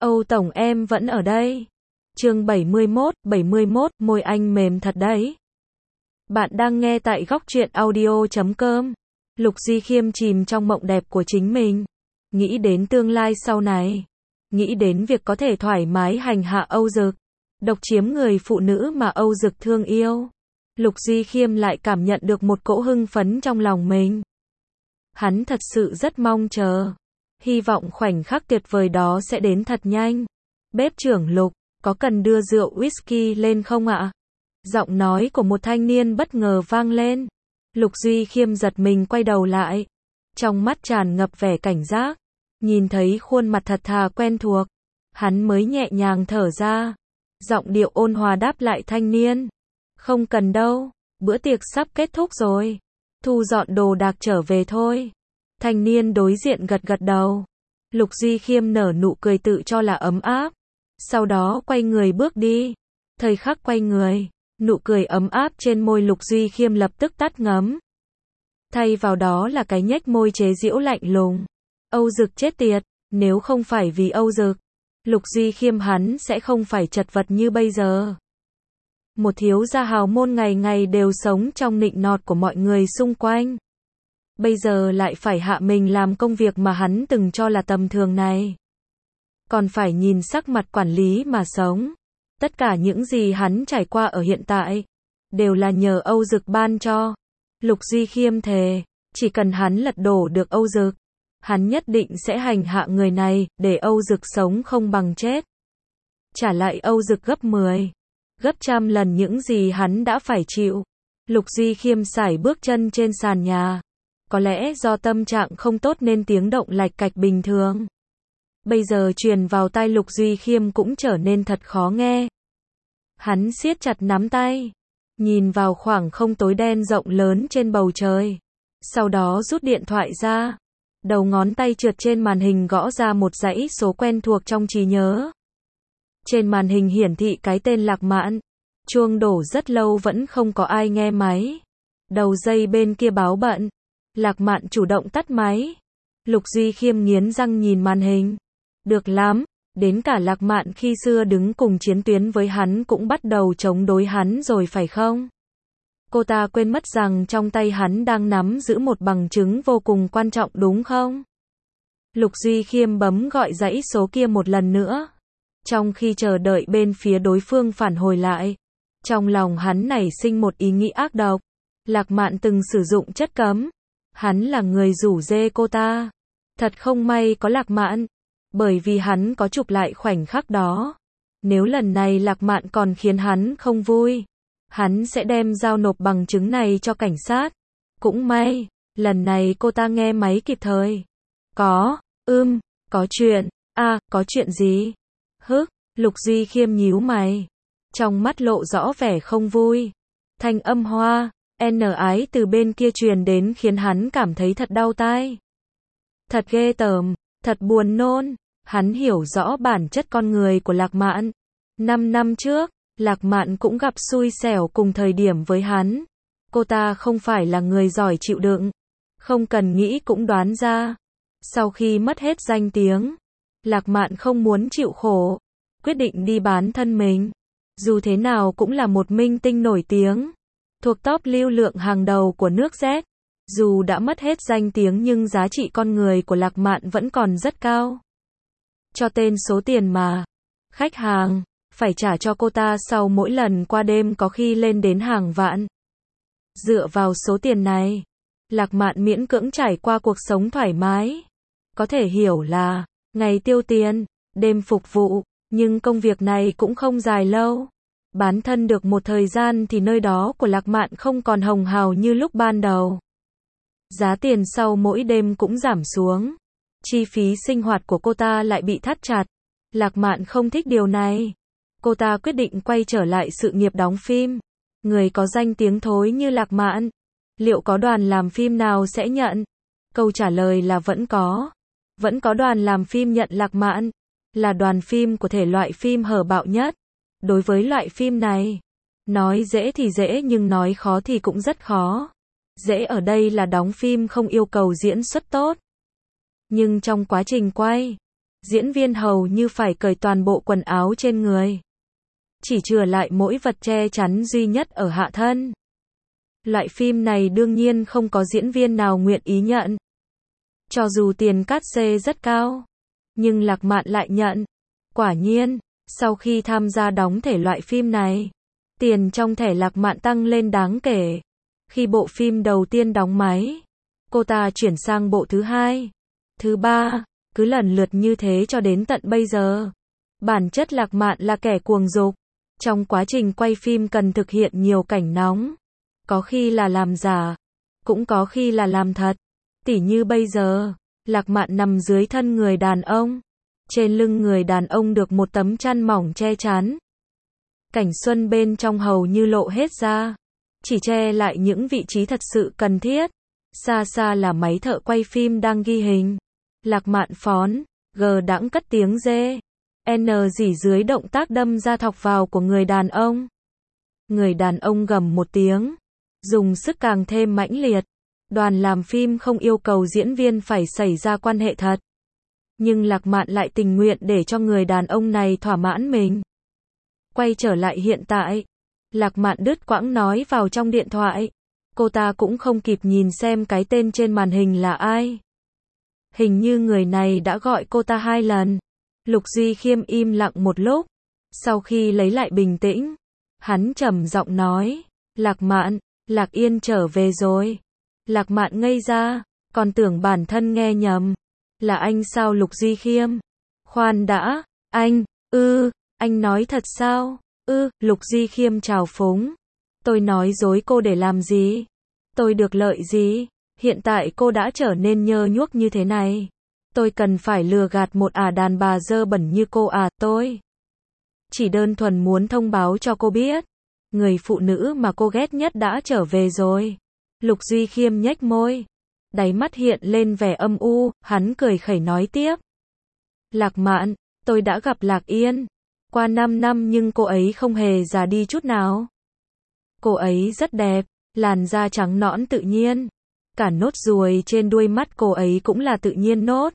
Âu Tổng em vẫn ở đây. Chương 71, môi anh mềm thật đấy. Bạn đang nghe tại góc truyện audio.com. Lục Duy Khiêm chìm trong mộng đẹp của chính mình. Nghĩ đến tương lai sau này. Nghĩ đến việc có thể thoải mái hành hạ Âu Dực. Độc chiếm người phụ nữ mà Âu Dực thương yêu. Lục Duy Khiêm lại cảm nhận được một cỗ hưng phấn trong lòng mình. Hắn thật sự rất mong chờ. Hy vọng khoảnh khắc tuyệt vời đó sẽ đến thật nhanh. Bếp trưởng Lục, có cần đưa rượu whisky lên không ạ? Giọng nói của một thanh niên bất ngờ vang lên. Lục Duy Khiêm giật mình quay đầu lại. Trong mắt tràn ngập vẻ cảnh giác. Nhìn thấy khuôn mặt thật thà quen thuộc. Hắn mới nhẹ nhàng thở ra. Giọng điệu ôn hòa đáp lại thanh niên. Không cần đâu, bữa tiệc sắp kết thúc rồi. Thu dọn đồ đạc trở về thôi. Thanh niên đối diện gật gật đầu. Lục Duy Khiêm nở nụ cười tự cho là ấm áp. Sau đó quay người bước đi. Thời khắc quay người, nụ cười ấm áp trên môi Lục Duy Khiêm lập tức tắt ngấm. Thay vào đó là cái nhếch môi chế giễu lạnh lùng. Âu Dực chết tiệt, nếu không phải vì Âu Dực, Lục Duy Khiêm hắn sẽ không phải chật vật như bây giờ. Một thiếu gia hào môn ngày ngày đều sống trong nịnh nọt của mọi người xung quanh. Bây giờ lại phải hạ mình làm công việc mà hắn từng cho là tầm thường này. Còn phải nhìn sắc mặt quản lý mà sống. Tất cả những gì hắn trải qua ở hiện tại, đều là nhờ Âu Dực ban cho. Lục Duy Khiêm thề, chỉ cần hắn lật đổ được Âu Dực, hắn nhất định sẽ hành hạ người này, để Âu Dực sống không bằng chết. Trả lại Âu Dực gấp 10, gấp trăm lần những gì hắn đã phải chịu. Lục Duy Khiêm sải bước chân trên sàn nhà. Có lẽ do tâm trạng không tốt nên tiếng động lạch cạch bình thường. Bây giờ truyền vào tai Lục Duy Khiêm cũng trở nên thật khó nghe. Hắn siết chặt nắm tay, nhìn vào khoảng không tối đen rộng lớn trên bầu trời. Sau đó rút điện thoại ra. Đầu ngón tay trượt trên màn hình gõ ra một dãy số quen thuộc trong trí nhớ. Trên màn hình hiển thị cái tên Lạc Mạn. Chuông đổ rất lâu vẫn không có ai nghe máy. Đầu dây bên kia báo bận. Lạc Mạn chủ động tắt máy. Lục Duy Khiêm nghiến răng nhìn màn hình. Được lắm, đến cả Lạc Mạn khi xưa đứng cùng chiến tuyến với hắn cũng bắt đầu chống đối hắn rồi phải không? Cô ta quên mất rằng trong tay hắn đang nắm giữ một bằng chứng vô cùng quan trọng đúng không? Lục Duy Khiêm bấm gọi dãy số kia một lần nữa. Trong khi chờ đợi bên phía đối phương phản hồi lại, trong lòng hắn nảy sinh một ý nghĩ ác độc. Lạc Mạn từng sử dụng chất cấm. Hắn là người rủ rê cô ta. Thật không may có Lạc Mạn. Bởi vì hắn có chụp lại khoảnh khắc đó. Nếu lần này Lạc Mạn còn khiến hắn không vui, hắn sẽ đem giao nộp bằng chứng này cho cảnh sát. Cũng may, lần này cô ta nghe máy kịp thời. Có chuyện. Có chuyện gì? Lục Duy Khiêm nhíu mày. Trong mắt lộ rõ vẻ không vui. Thanh âm hoa, ái từ bên kia truyền đến khiến hắn cảm thấy thật đau tai. Thật ghê tởm, thật buồn nôn. Hắn hiểu rõ bản chất con người của Lạc Mạn. 5 năm trước, Lạc Mạn cũng gặp xui xẻo cùng thời điểm với hắn. Cô ta không phải là người giỏi chịu đựng. Không cần nghĩ cũng đoán ra. Sau khi mất hết danh tiếng, Lạc Mạn không muốn chịu khổ. Quyết định đi bán thân mình. Dù thế nào cũng là một minh tinh nổi tiếng. Thuộc top lưu lượng hàng đầu của nước Z. Dù đã mất hết danh tiếng nhưng giá trị con người của Lạc Mạn vẫn còn rất cao. Cho tên số tiền mà khách hàng phải trả cho cô ta sau mỗi lần qua đêm có khi lên đến hàng vạn. Dựa vào số tiền này, Lạc Mạn miễn cưỡng trải qua cuộc sống thoải mái. Có thể hiểu là ngày tiêu tiền, đêm phục vụ, nhưng công việc này cũng không dài lâu. Bán thân được một thời gian thì nơi đó của Lạc Mạn không còn hồng hào như lúc ban đầu. Giá tiền sau mỗi đêm cũng giảm xuống. Chi phí sinh hoạt của cô ta lại bị thắt chặt. Lạc Mạn không thích điều này. Cô ta quyết định quay trở lại sự nghiệp đóng phim. Người có danh tiếng thối như Lạc Mạn, liệu có đoàn làm phim nào sẽ nhận? Câu trả lời là vẫn có. Vẫn có đoàn làm phim nhận Lạc Mạn. Là đoàn phim của thể loại phim hở bạo nhất. Đối với loại phim này, nói dễ thì dễ nhưng nói khó thì cũng rất khó. Dễ ở đây là đóng phim không yêu cầu diễn xuất tốt. Nhưng trong quá trình quay, diễn viên hầu như phải cởi toàn bộ quần áo trên người. Chỉ chừa lại mỗi vật che chắn duy nhất ở hạ thân. Loại phim này đương nhiên không có diễn viên nào nguyện ý nhận. Cho dù tiền cát xê rất cao. Nhưng Lạc Mạn lại nhận. Quả nhiên, sau khi tham gia đóng thể loại phim này, tiền trong thẻ Lạc Mạn tăng lên đáng kể. Khi bộ phim đầu tiên đóng máy, cô ta chuyển sang bộ thứ hai, thứ ba, cứ lần lượt như thế cho đến tận bây giờ. Bản chất Lạc Mạn là kẻ cuồng dục. Trong quá trình quay phim cần thực hiện nhiều cảnh nóng. Có khi là làm giả, cũng có khi là làm thật. Tỉ như bây giờ, Lạc Mạn nằm dưới thân người đàn ông. Trên lưng người đàn ông được một tấm chăn mỏng che chắn. Cảnh xuân bên trong hầu như lộ hết ra. Chỉ che lại những vị trí thật sự cần thiết. Xa xa là máy thợ quay phim đang ghi hình. Lạc Mạn phón, đãng cất tiếng dê. Rỉ dưới động tác đâm ra thọc vào của người đàn ông. Người đàn ông gầm một tiếng. Dùng sức càng thêm mãnh liệt. Đoàn làm phim không yêu cầu diễn viên phải xảy ra quan hệ thật. Nhưng Lạc Mạn lại tình nguyện để cho người đàn ông này thỏa mãn mình. Quay trở lại hiện tại. Lạc Mạn đứt quãng nói vào trong điện thoại. Cô ta cũng không kịp nhìn xem cái tên trên màn hình là ai. Hình như người này đã gọi cô ta 2 lần. Lục Duy Khiêm im lặng một lúc. Sau khi lấy lại bình tĩnh, hắn trầm giọng nói. Lạc Mạn, Lạc Yên trở về rồi. Lạc Mạn ngây ra, còn tưởng bản thân nghe nhầm. Là anh sao Lục Duy Khiêm? Khoan đã, anh, anh nói thật sao? Lục Duy Khiêm trào phúng. Tôi nói dối cô để làm gì? Tôi được lợi gì? Hiện tại cô đã trở nên nhơ nhuốc như thế này. Tôi cần phải lừa gạt một đàn bà dơ bẩn như cô tôi chỉ đơn thuần muốn thông báo cho cô biết. Người phụ nữ mà cô ghét nhất đã trở về rồi. Lục Duy Khiêm nhếch môi. Đáy mắt hiện lên vẻ âm u, hắn cười khẩy nói tiếp. Lạc Mạn, tôi đã gặp Lạc Yên. Qua 5 năm nhưng cô ấy không hề già đi chút nào. Cô ấy rất đẹp, làn da trắng nõn tự nhiên. Cả nốt ruồi trên đuôi mắt cô ấy cũng là tự nhiên nốt.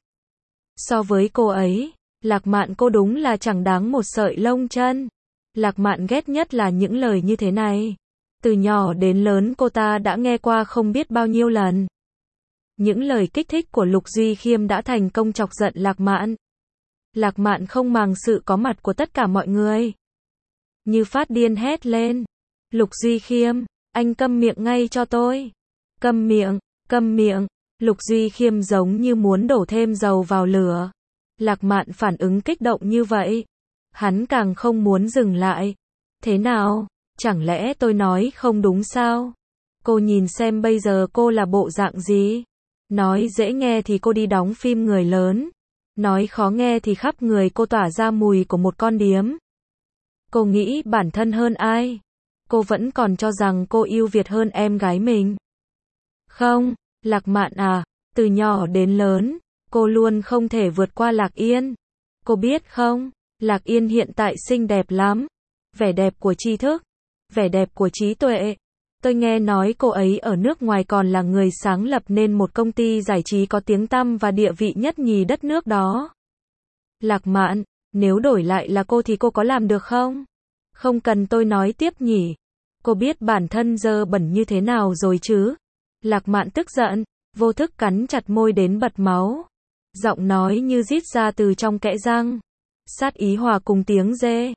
So với cô ấy, Lạc Mạn cô đúng là chẳng đáng một sợi lông chân. Lạc Mạn ghét nhất là những lời như thế này. Từ nhỏ đến lớn cô ta đã nghe qua không biết bao nhiêu lần. Những lời kích thích của Lục Duy Khiêm đã thành công chọc giận Lạc Mạn. Lạc Mạn không màng sự có mặt của tất cả mọi người. Như phát điên hét lên. Lục Duy Khiêm, anh câm miệng ngay cho tôi. Câm miệng, câm miệng. Lục Duy Khiêm giống như muốn đổ thêm dầu vào lửa. Lạc Mạn phản ứng kích động như vậy. Hắn càng không muốn dừng lại. Thế nào? Chẳng lẽ tôi nói không đúng sao? Cô nhìn xem bây giờ cô là bộ dạng gì? Nói dễ nghe thì cô đi đóng phim người lớn. Nói khó nghe thì khắp người cô tỏa ra mùi của một con điếm. Cô nghĩ bản thân hơn ai? Cô vẫn còn cho rằng cô ưu việt hơn em gái mình. Không, Lạc Mạn từ nhỏ đến lớn, cô luôn không thể vượt qua Lạc Yên. Cô biết không, Lạc Yên hiện tại xinh đẹp lắm. Vẻ đẹp của tri thức, vẻ đẹp của trí tuệ. Tôi nghe nói cô ấy ở nước ngoài còn là người sáng lập nên một công ty giải trí có tiếng tăm và địa vị nhất nhì đất nước đó. Lạc Mạn, nếu đổi lại là cô thì cô có làm được không? Không cần tôi nói tiếp nhỉ. Cô biết bản thân dơ bẩn như thế nào rồi chứ? Lạc Mạn tức giận, vô thức cắn chặt môi đến bật máu. Giọng nói như rít ra từ trong kẽ răng. Sát ý hòa cùng tiếng dê.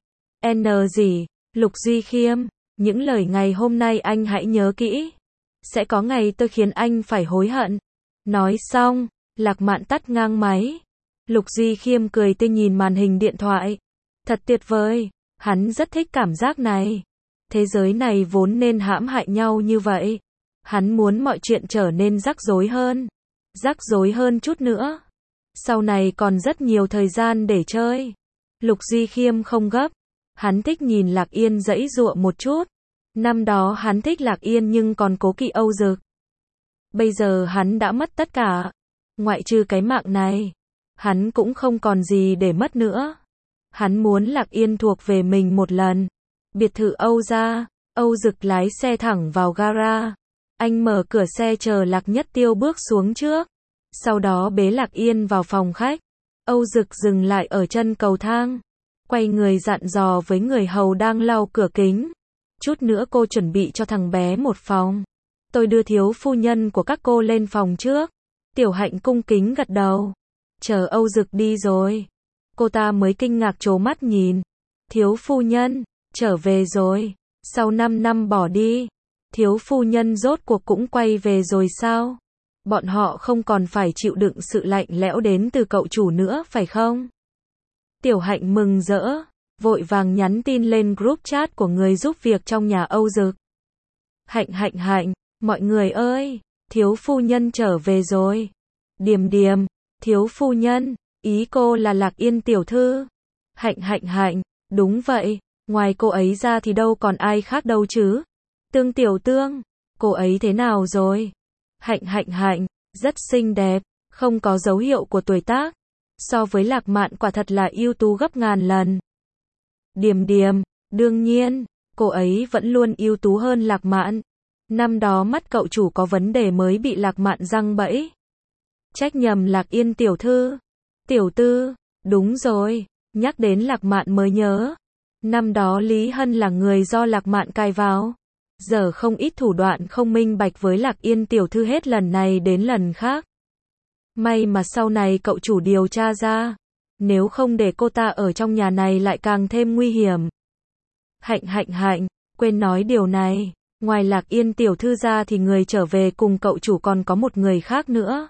Gì? Lục Duy Khiêm, những lời ngày hôm nay anh hãy nhớ kỹ. Sẽ có ngày tôi khiến anh phải hối hận. Nói xong, Lạc Mạn tắt ngang máy. Lục Duy Khiêm cười tươi nhìn màn hình điện thoại. Thật tuyệt vời, hắn rất thích cảm giác này. Thế giới này vốn nên hãm hại nhau như vậy. Hắn muốn mọi chuyện trở nên rắc rối hơn. Rắc rối hơn chút nữa. Sau này còn rất nhiều thời gian để chơi. Lục Duy Khiêm không gấp. Hắn thích nhìn Lạc Yên giãy giụa một chút. Năm đó hắn thích Lạc Yên nhưng còn cố kỵ Âu Dực. Bây giờ hắn đã mất tất cả. Ngoại trừ cái mạng này. Hắn cũng không còn gì để mất nữa. Hắn muốn Lạc Yên thuộc về mình một lần. Biệt thự Âu ra. Âu Dực lái xe thẳng vào gara. Anh mở cửa xe chờ Lạc Nhất Tiêu bước xuống trước. Sau đó bế Lạc Yên vào phòng khách. Âu Dực dừng lại ở chân cầu thang, quay người dặn dò với người hầu đang lau cửa kính. Chút nữa cô chuẩn bị cho thằng bé một phòng. Tôi đưa thiếu phu nhân của các cô lên phòng trước. Tiểu Hạnh cung kính gật đầu. Chờ Âu Dực đi rồi, cô ta mới kinh ngạc trố mắt nhìn. Thiếu phu nhân, trở về rồi. Sau 5 năm bỏ đi, thiếu phu nhân rốt cuộc cũng quay về rồi sao? Bọn họ không còn phải chịu đựng sự lạnh lẽo đến từ cậu chủ nữa phải không? Tiểu Hạnh mừng rỡ, vội vàng nhắn tin lên group chat của người giúp việc trong nhà Âu Dực. Hạnh, mọi người ơi, thiếu phu nhân trở về rồi. Điềm, thiếu phu nhân, ý cô là Lạc Yên tiểu thư. Hạnh, đúng vậy, ngoài cô ấy ra thì đâu còn ai khác đâu chứ. Tiểu Tương, cô ấy thế nào rồi? Hạnh, rất xinh đẹp, không có dấu hiệu của tuổi tác. So với Lạc Mạn quả thật là ưu tú gấp ngàn lần. Điềm, đương nhiên, cô ấy vẫn luôn ưu tú hơn Lạc Mạn. Năm đó mắt cậu chủ có vấn đề mới bị Lạc Mạn giăng bẫy. Trách nhầm Lạc Yên tiểu thư. Tiểu Tư, đúng rồi, nhắc đến Lạc Mạn mới nhớ. Năm đó Lý Hân là người do Lạc Mạn cài vào. Giờ không ít thủ đoạn không minh bạch với Lạc Yên tiểu thư hết lần này đến lần khác. May mà sau này cậu chủ điều tra ra. Nếu không để cô ta ở trong nhà này lại càng thêm nguy hiểm. Hạnh, quên nói điều này. Ngoài Lạc Yên tiểu thư ra thì người trở về cùng cậu chủ còn có một người khác nữa.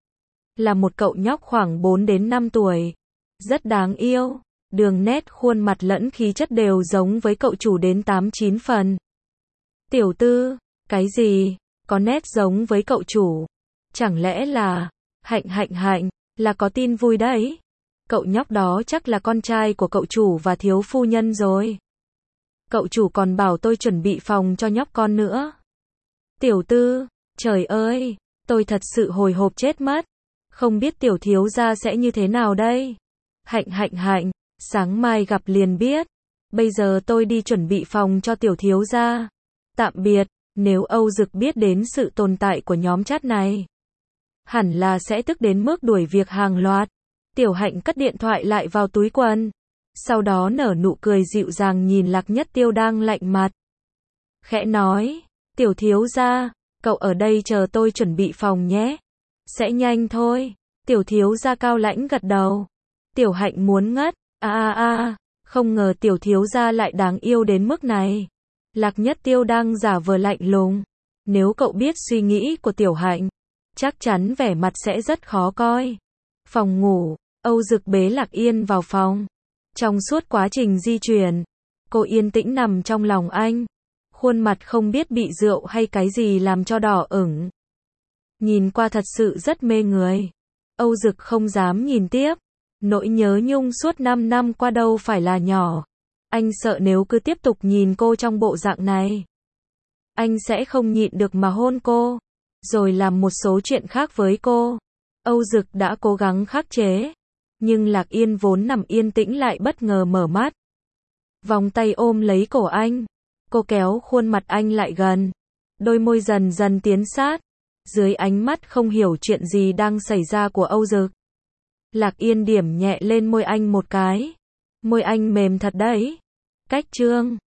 Là một cậu nhóc khoảng 4 đến 5 tuổi. Rất đáng yêu. Đường nét khuôn mặt lẫn khí chất đều giống với cậu chủ đến 8-9 phần. Tiểu Tư, cái gì? Có nét giống với cậu chủ. Chẳng lẽ là... Hạnh, là có tin vui đấy. Cậu nhóc đó chắc là con trai của cậu chủ và thiếu phu nhân rồi. Cậu chủ còn bảo tôi chuẩn bị phòng cho nhóc con nữa. Tiểu Tư, trời ơi, tôi thật sự hồi hộp chết mất. Không biết tiểu thiếu gia sẽ như thế nào đây? Hạnh, sáng mai gặp liền biết. Bây giờ tôi đi chuẩn bị phòng cho tiểu thiếu gia. Tạm biệt, nếu Âu Dực biết đến sự tồn tại của nhóm chat này, hẳn là sẽ tức đến mức đuổi việc hàng loạt. Tiểu Hạnh cất điện thoại lại vào túi quần. Sau đó nở nụ cười dịu dàng nhìn Lạc Nhất Tiêu đang lạnh mặt. Khẽ nói, tiểu thiếu gia, cậu ở đây chờ tôi chuẩn bị phòng nhé. Sẽ nhanh thôi. Tiểu thiếu gia cao lãnh gật đầu. Tiểu Hạnh muốn ngất. Không ngờ tiểu thiếu gia lại đáng yêu đến mức này. Lạc Nhất Tiêu đang giả vờ lạnh lùng. Nếu cậu biết suy nghĩ của Tiểu Hạnh, chắc chắn vẻ mặt sẽ rất khó coi. Phòng ngủ, Âu Dực bế Lạc Yên vào phòng. Trong suốt quá trình di chuyển, cô yên tĩnh nằm trong lòng anh. Khuôn mặt không biết bị rượu hay cái gì làm cho đỏ ửng. Nhìn qua thật sự rất mê người. Âu Dực không dám nhìn tiếp. Nỗi nhớ nhung suốt 5 năm qua đâu phải là nhỏ. Anh sợ nếu cứ tiếp tục nhìn cô trong bộ dạng này, anh sẽ không nhịn được mà hôn cô, rồi làm một số chuyện khác với cô. Âu Dực đã cố gắng khắc chế, nhưng Lạc Yên vốn nằm yên tĩnh lại bất ngờ mở mắt. Vòng tay ôm lấy cổ anh, cô kéo khuôn mặt anh lại gần, đôi môi dần dần tiến sát, dưới ánh mắt không hiểu chuyện gì đang xảy ra của Âu Dực. Lạc Yên điểm nhẹ lên môi anh một cái. Môi anh mềm thật đấy. Cách chương